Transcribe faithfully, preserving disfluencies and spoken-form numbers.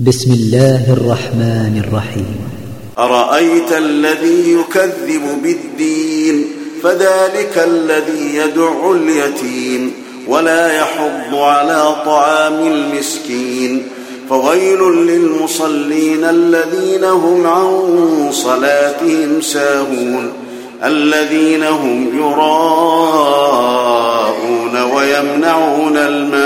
بسم الله الرحمن الرحيم. أرأيت الذي يكذب بالدين فذلك الذي يدع اليتيم ولا يحض على طعام المسكين فويل للمصلين الذين هم عن صلاتهم ساهون الذين هم يراءون ويمنعون الماء